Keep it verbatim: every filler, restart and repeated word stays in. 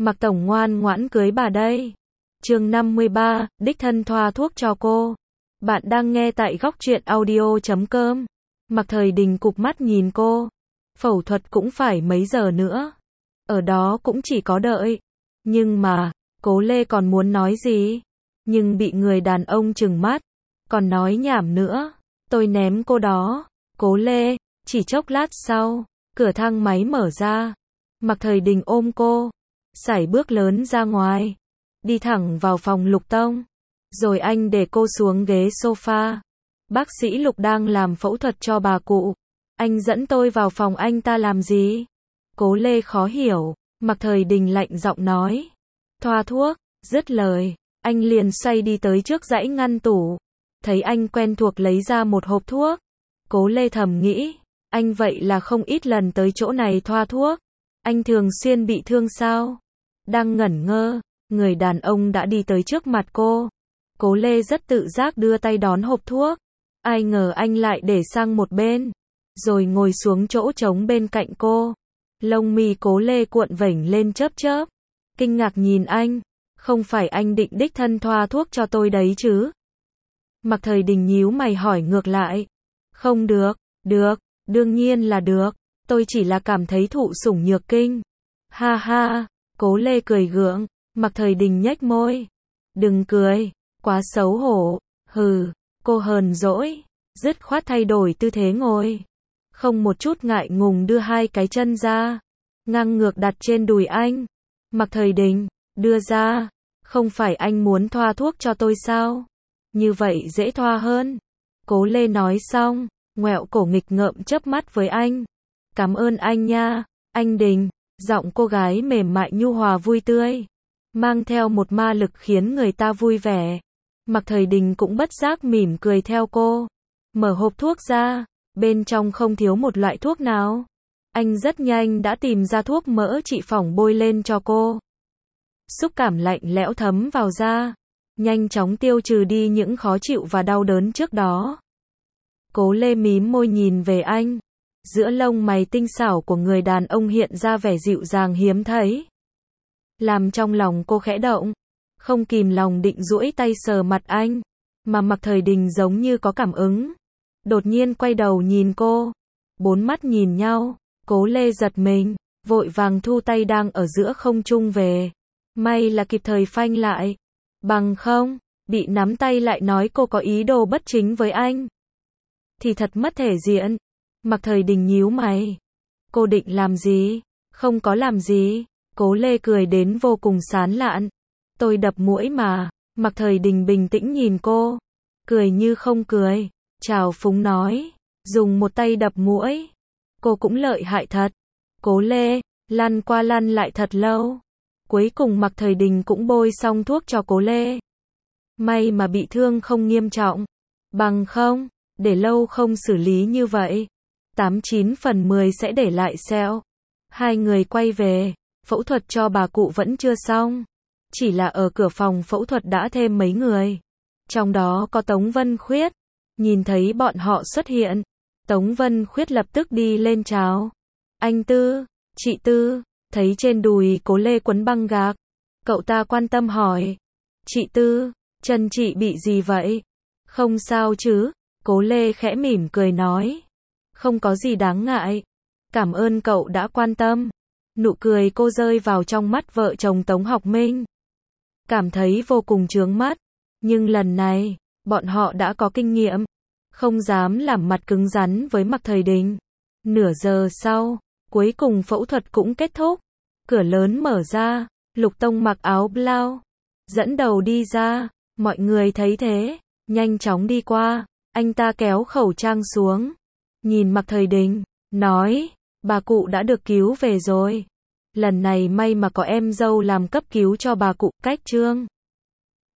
Mạc Tổng ngoan ngoãn cưới bà đây. Chương năm mươi ba, đích thân thoa thuốc cho cô. Bạn đang nghe tại góc truyện audio chấm com. Mạc Thời Đình cụp mắt nhìn cô. Phẫu thuật cũng phải mấy giờ nữa. Ở đó cũng chỉ có đợi. Nhưng mà, Cố Lê còn muốn nói gì? Nhưng bị người đàn ông trừng mắt. Còn nói nhảm nữa. Tôi ném cô đó. Cố Lê, chỉ chốc lát sau, cửa thang máy mở ra. Mạc Thời Đình ôm cô. Sải bước lớn ra ngoài. Đi thẳng vào phòng Lục Tông. Rồi anh để cô xuống ghế sofa. Bác sĩ Lục đang làm phẫu thuật cho bà cụ. Anh dẫn tôi vào phòng anh ta làm gì? Cố Lê khó hiểu. Mạc Thời Đình lạnh giọng nói. Thoa thuốc. Dứt lời, anh liền xoay đi tới trước dãy ngăn tủ. Thấy anh quen thuộc lấy ra một hộp thuốc. Cố Lê thầm nghĩ. Anh vậy là không ít lần tới chỗ này thoa thuốc. Anh thường xuyên bị thương sao? Đang ngẩn ngơ, người đàn ông đã đi tới trước mặt cô. Cố Lê rất tự giác đưa tay đón hộp thuốc. Ai ngờ anh lại để sang một bên. Rồi ngồi xuống chỗ trống bên cạnh cô. Lông mi Cố Lê cuộn vểnh lên chớp chớp. Kinh ngạc nhìn anh. Không phải anh định đích thân thoa thuốc cho tôi đấy chứ? Mạc Thời Đình nhíu mày hỏi ngược lại. Không được, được, đương nhiên là được. Tôi chỉ là cảm thấy thụ sủng nhược kinh. Ha ha, Cố Lê cười gượng. Mạc Thời Đình nhếch môi. Đừng cười, quá xấu hổ. Hừ, cô hờn dỗi. Dứt khoát thay đổi tư thế ngồi. Không một chút ngại ngùng đưa hai cái chân ra. Ngang ngược đặt trên đùi anh. Mạc Thời Đình, đưa ra. Không phải anh muốn thoa thuốc cho tôi sao? Như vậy dễ thoa hơn. Cố Lê nói xong, ngoẹo cổ nghịch ngợm chớp mắt với anh. Cảm ơn anh nha, anh Đình. Giọng cô gái mềm mại nhu hòa vui tươi. Mang theo một ma lực khiến người ta vui vẻ. Mạc Thời Đình cũng bất giác mỉm cười theo cô. Mở hộp thuốc ra. Bên trong không thiếu một loại thuốc nào. Anh rất nhanh đã tìm ra thuốc mỡ trị phỏng bôi lên cho cô. Xúc cảm lạnh lẽo thấm vào da. Nhanh chóng tiêu trừ đi những khó chịu và đau đớn trước đó. Cố Lê mím môi nhìn về anh. Giữa lông mày tinh xảo của người đàn ông hiện ra vẻ dịu dàng hiếm thấy. Làm trong lòng cô khẽ động. Không kìm lòng định duỗi tay sờ mặt anh. Mà Mạc Thời Đình giống như có cảm ứng. Đột nhiên quay đầu nhìn cô. Bốn mắt nhìn nhau. Cố Lê giật mình. Vội vàng thu tay đang ở giữa không trung về. May là kịp thời phanh lại. Bằng không, bị nắm tay lại nói cô có ý đồ bất chính với anh. Thì thật mất thể diện. Mạc Thời Đình nhíu mày. Cô định làm gì? Không có làm gì. Cố Lê cười đến vô cùng sán lạn. Tôi đập muỗi mà. Mạc Thời Đình bình tĩnh nhìn cô. Cười như không cười. Trào phúng nói. Dùng một tay đập muỗi. Cô cũng lợi hại thật. Cố Lê, lăn qua lăn lại thật lâu. Cuối cùng Mạc Thời Đình cũng bôi xong thuốc cho Cố Lê. May mà bị thương không nghiêm trọng. Bằng không, để lâu không xử lý như vậy. Tám chín phần mười sẽ để lại sẹo. Hai người quay về. Phẫu thuật cho bà cụ vẫn chưa xong. Chỉ là ở cửa phòng phẫu thuật đã thêm mấy người. Trong đó có Tống Vân Khuyết. Nhìn thấy bọn họ xuất hiện. Tống Vân Khuyết lập tức đi lên chào. Anh Tư, chị Tư. Thấy trên đùi Cố Lê quấn băng gạc. Cậu ta quan tâm hỏi. Chị Tư, chân chị bị gì vậy? Không sao chứ? Cố Lê khẽ mỉm cười nói. Không có gì đáng ngại. Cảm ơn cậu đã quan tâm. Nụ cười cô rơi vào trong mắt vợ chồng Tống Học Minh. Cảm thấy vô cùng chướng mắt. Nhưng lần này, bọn họ đã có kinh nghiệm. Không dám làm mặt cứng rắn với Mạc Thời Đình. Nửa giờ sau, cuối cùng phẫu thuật cũng kết thúc. Cửa lớn mở ra. Lục Tông mặc áo blau. Dẫn đầu đi ra. Mọi người thấy thế. Nhanh chóng đi qua. Anh ta kéo khẩu trang xuống. Nhìn Mạc Thời Đình. Nói. Bà cụ đã được cứu về rồi. Lần này may mà có em dâu làm cấp cứu cho bà cụ. Cách Trương